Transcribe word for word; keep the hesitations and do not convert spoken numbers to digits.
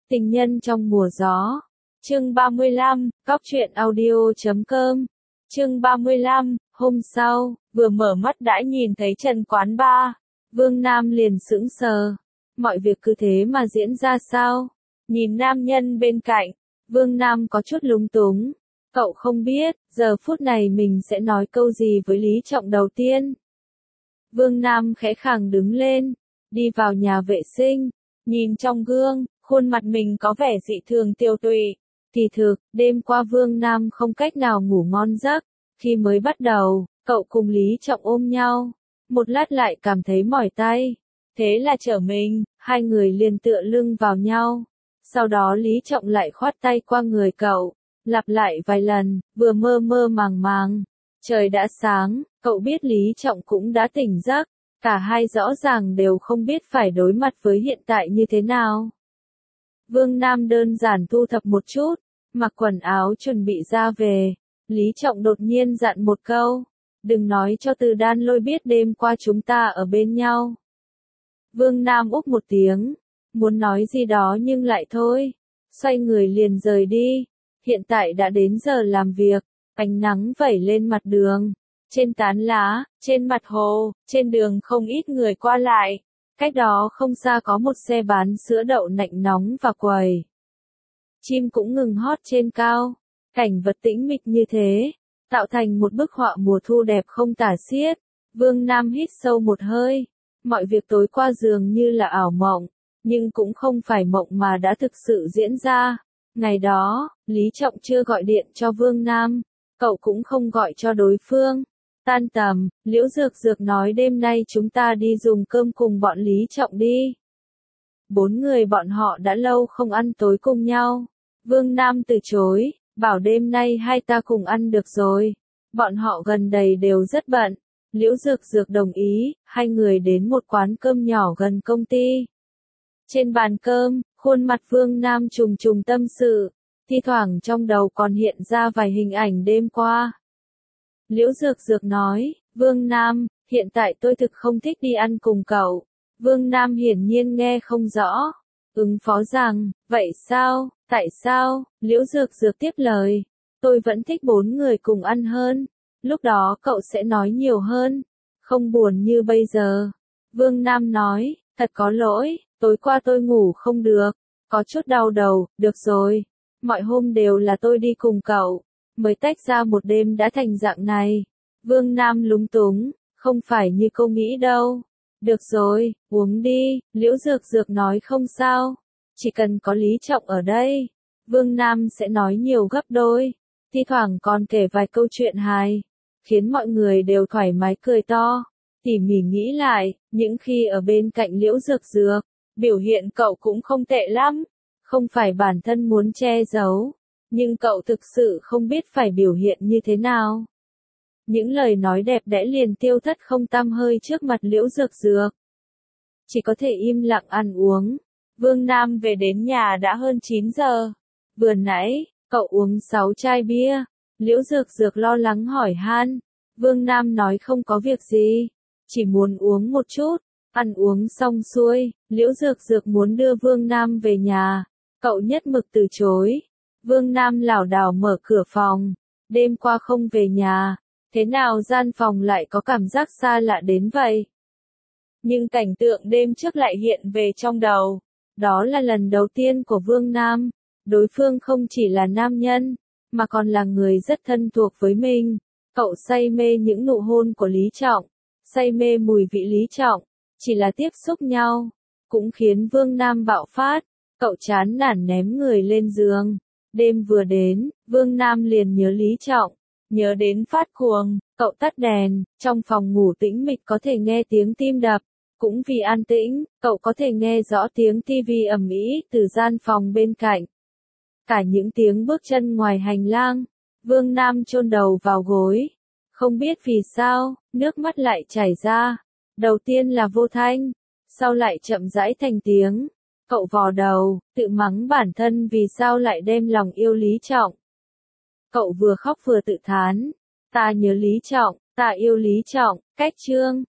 Tình nhân trong mùa gió. Chương ba mươi lăm, Cóc truyện audio chấm com. Chương ba mươi lăm, hôm sau, vừa mở mắt đã nhìn thấy Trần Quán Ba. Vương Nam liền sững sờ. Mọi việc cứ thế mà diễn ra sao? Nhìn nam nhân bên cạnh, Vương Nam có chút lúng túng. Cậu không biết, giờ phút này mình sẽ nói câu gì với Lý Trọng đầu tiên. Vương Nam khẽ khàng đứng lên, đi vào nhà vệ sinh, nhìn trong gương, khuôn mặt mình có vẻ dị thường tiêu tụy. Kỳ thực, đêm qua Vương Nam không cách nào ngủ ngon giấc. Khi mới bắt đầu, cậu cùng Lý Trọng ôm nhau, một lát lại cảm thấy mỏi tay. Thế là trở mình, hai người liền tựa lưng vào nhau. Sau đó Lý Trọng lại khoát tay qua người cậu, lặp lại vài lần, vừa mơ mơ màng màng. Trời đã sáng, cậu biết Lý Trọng cũng đã tỉnh giấc, cả hai rõ ràng đều không biết phải đối mặt với hiện tại như thế nào. Vương Nam đơn giản thu thập một chút, mặc quần áo chuẩn bị ra về. Lý Trọng đột nhiên dặn một câu, đừng nói cho Từ Đan Lôi biết đêm qua chúng ta ở bên nhau. Vương Nam úp một tiếng, muốn nói gì đó nhưng lại thôi, xoay người liền rời đi. Hiện tại đã đến giờ làm việc, ánh nắng vẩy lên mặt đường, trên tán lá, trên mặt hồ, trên đường không ít người qua lại. Cách đó không xa có một xe bán sữa đậu nành nóng và quầy. Chim cũng ngừng hót trên cao, cảnh vật tĩnh mịch như thế, tạo thành một bức họa mùa thu đẹp không tả xiết. Vương Nam hít sâu một hơi, mọi việc tối qua dường như là ảo mộng, nhưng cũng không phải mộng mà đã thực sự diễn ra. Ngày đó, Lý Trọng chưa gọi điện cho Vương Nam, cậu cũng không gọi cho đối phương. Tan tầm, Liễu Dược Dược nói đêm nay chúng ta đi dùng cơm cùng bọn Lý Trọng đi. Bốn người bọn họ đã lâu không ăn tối cùng nhau. Vương Nam từ chối, bảo đêm nay hai ta cùng ăn được rồi. Bọn họ gần đây đều rất bận. Liễu Dược Dược đồng ý, hai người đến một quán cơm nhỏ gần công ty. Trên bàn cơm, khuôn mặt Vương Nam trùng trùng tâm sự, thi thoảng trong đầu còn hiện ra vài hình ảnh đêm qua. Liễu Dược Dược nói, Vương Nam, hiện tại tôi thực không thích đi ăn cùng cậu. Vương Nam hiển nhiên nghe không rõ, ứng phó rằng, vậy sao, tại sao? Liễu Dược Dược tiếp lời, tôi vẫn thích bốn người cùng ăn hơn, lúc đó cậu sẽ nói nhiều hơn, không buồn như bây giờ. Vương Nam nói, thật có lỗi, tối qua tôi ngủ không được, có chút đau đầu, được rồi, mọi hôm đều là tôi đi cùng cậu, mới tách ra một đêm đã thành dạng này. Vương Nam lúng túng, không phải như cô nghĩ đâu. Được rồi, uống đi, Liễu Dược Dược nói không sao, chỉ cần có Lý Trọng ở đây, Vương Nam sẽ nói nhiều gấp đôi, thi thoảng còn kể vài câu chuyện hài, khiến mọi người đều thoải mái cười to. Tỉ mỉ nghĩ lại, những khi ở bên cạnh Liễu Dược Dược, biểu hiện cậu cũng không tệ lắm, không phải bản thân muốn che giấu, nhưng cậu thực sự không biết phải biểu hiện như thế nào. Những lời nói đẹp đẽ liền tiêu thất không tăm hơi trước mặt Liễu Dược Dược. Chỉ có thể im lặng ăn uống. Vương Nam về đến nhà đã hơn chín giờ. Vừa nãy, cậu uống sáu chai bia. Liễu Dược Dược lo lắng hỏi han. Vương Nam nói không có việc gì, chỉ muốn uống một chút. Ăn uống xong xuôi, Liễu Dược Dược muốn đưa Vương Nam về nhà. Cậu nhất mực từ chối. Vương Nam lảo đảo mở cửa phòng. Đêm qua không về nhà. Thế nào gian phòng lại có cảm giác xa lạ đến vậy? Nhưng cảnh tượng đêm trước lại hiện về trong đầu. Đó là lần đầu tiên của Vương Nam. Đối phương không chỉ là nam nhân, mà còn là người rất thân thuộc với mình. Cậu say mê những nụ hôn của Lý Trọng, say mê mùi vị Lý Trọng, chỉ là tiếp xúc nhau, cũng khiến Vương Nam bạo phát. Cậu chán nản ném người lên giường. Đêm vừa đến, Vương Nam liền nhớ Lý Trọng. Nhớ đến phát cuồng, cậu tắt đèn, trong phòng ngủ tĩnh mịch có thể nghe tiếng tim đập, cũng vì an tĩnh, cậu có thể nghe rõ tiếng tivi ầm ĩ từ gian phòng bên cạnh. Cả những tiếng bước chân ngoài hành lang, Vương Nam chôn đầu vào gối, không biết vì sao, nước mắt lại chảy ra, đầu tiên là vô thanh, sau lại chậm rãi thành tiếng, cậu vò đầu, tự mắng bản thân vì sao lại đem lòng yêu Lý Trọng. Cậu vừa khóc vừa tự thán, ta nhớ Lý Trọng, ta yêu Lý Trọng, cách chương.